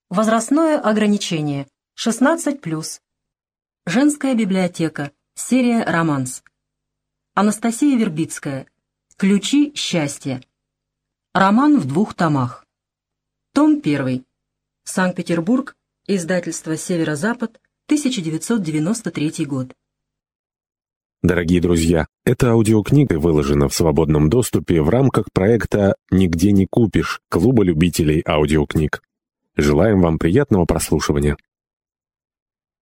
Возрастное ограничение 16+. Женская библиотека. Серия «Романс». Анастасия Вербицкая. «Ключи счастья». Роман в 2 томах. Том 1. Санкт-Петербург. Издательство «Северо-Запад», 1993 год. Дорогие друзья, эта аудиокнига выложена в свободном доступе в рамках проекта «Нигде не купишь» Клуба любителей аудиокниг. Желаем вам приятного прослушивания.